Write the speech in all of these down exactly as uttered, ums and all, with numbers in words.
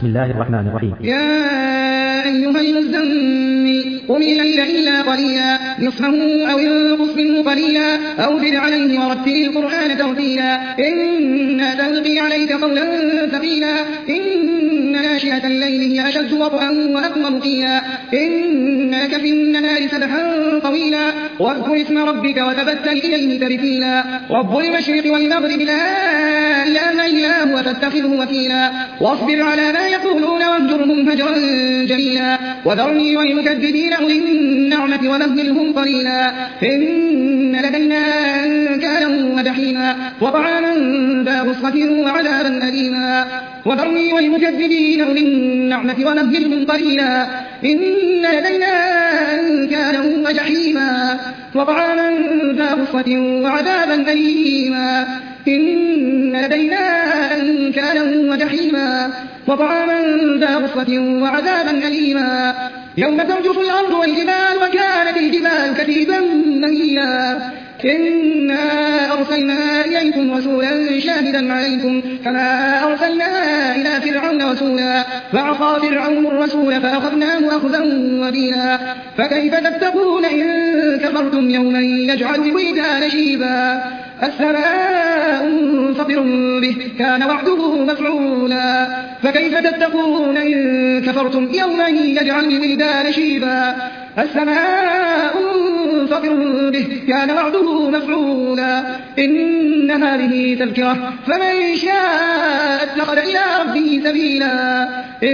بسم الله الرحمن الرحيم. يا أيها المزمل قم الليل إلا قليلا نصفه أو انقص منه قليلا أو زد عليه ورتل القرآن ترتيلا إنا سنلقي عليك قولا ثقيلا إن ناشئة الليل هي أشد وطئا وأقوم قيلا إن لك في النهار سبحا طويلا واذكر اسم ربك وتبتل إليه تبتيلا رب المشرق والمغرب لا إله إلا هو فاتخذه وكيلا واصبر على ما يقولون واهجرهم هجرا جميلا وذرني والمكذبين أولي النعمة ومهلهم قليلا إن لدينا أنكالا وجحيما وطعاما ذا غصة وعذابا أليما وذرني والمكذبين أولي النعمة ومهلهم قليلا إن لدينا أنكالا وجحيما وطعاما ذا غصة وعذابا أليما إن لدينا أنكالا وجحيما وطعاما ذا غصة وعذابا أليما يوم ترجف الأرض والجبال وكانت الجبال كثيبا مهيلا إنا أرسلنا إليكم رسولا شاهدا عليكم كما أرسلنا إلى فرعون رسولا فعصى فرعون الرسول فأخذناه أخذا وبيلا فكيف تتقون إن كفرتم يوما يجعل الولدان شيبا السماء منفطر به كان وعده مفعولا فكيف تتقون إن كفرتم يوما يجعل الولدان شيبا السماء منفطر به كان وعده مفعولا إن هذه تذكرة فمن شاء اتخذ إلى ربه سبيلا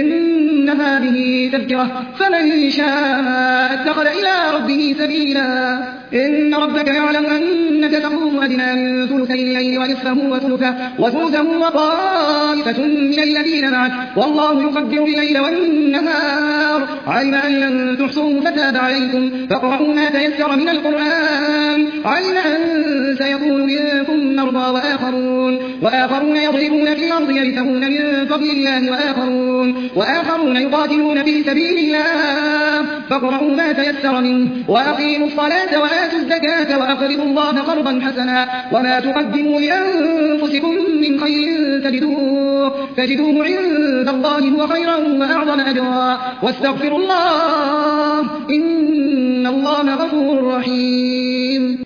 إن هذه تذكرة فمن شاء اتخذ إلى ربه سبيلا إن ربك يعلم أنك تقوم أدنى من ثلثي الليل ونصفه وثلثه وثلثه وطائفة من الذين معك والله يقدر الليل والنهار علم أن لن تحصوه فتاب عليكم فاقرؤوا ما تيسر من القرآن علم أن سيكون منكم مرضى وآخرون وآخرون يضربون في الأرض يبتغون من فضل الله وآخرون وآخرون يقاتلون في سبيل الله فاقرؤوا ما تيسر منه وأقيموا الصلاة وآتوا الزكاة وأقرضوا الله قرضا حسنا وما تقدموا لأنفسكم من خير تجدوه, تجدوه عند الله هو خيرا وأعظم أجرا واستغفروا الله إن الله غفور رحيم.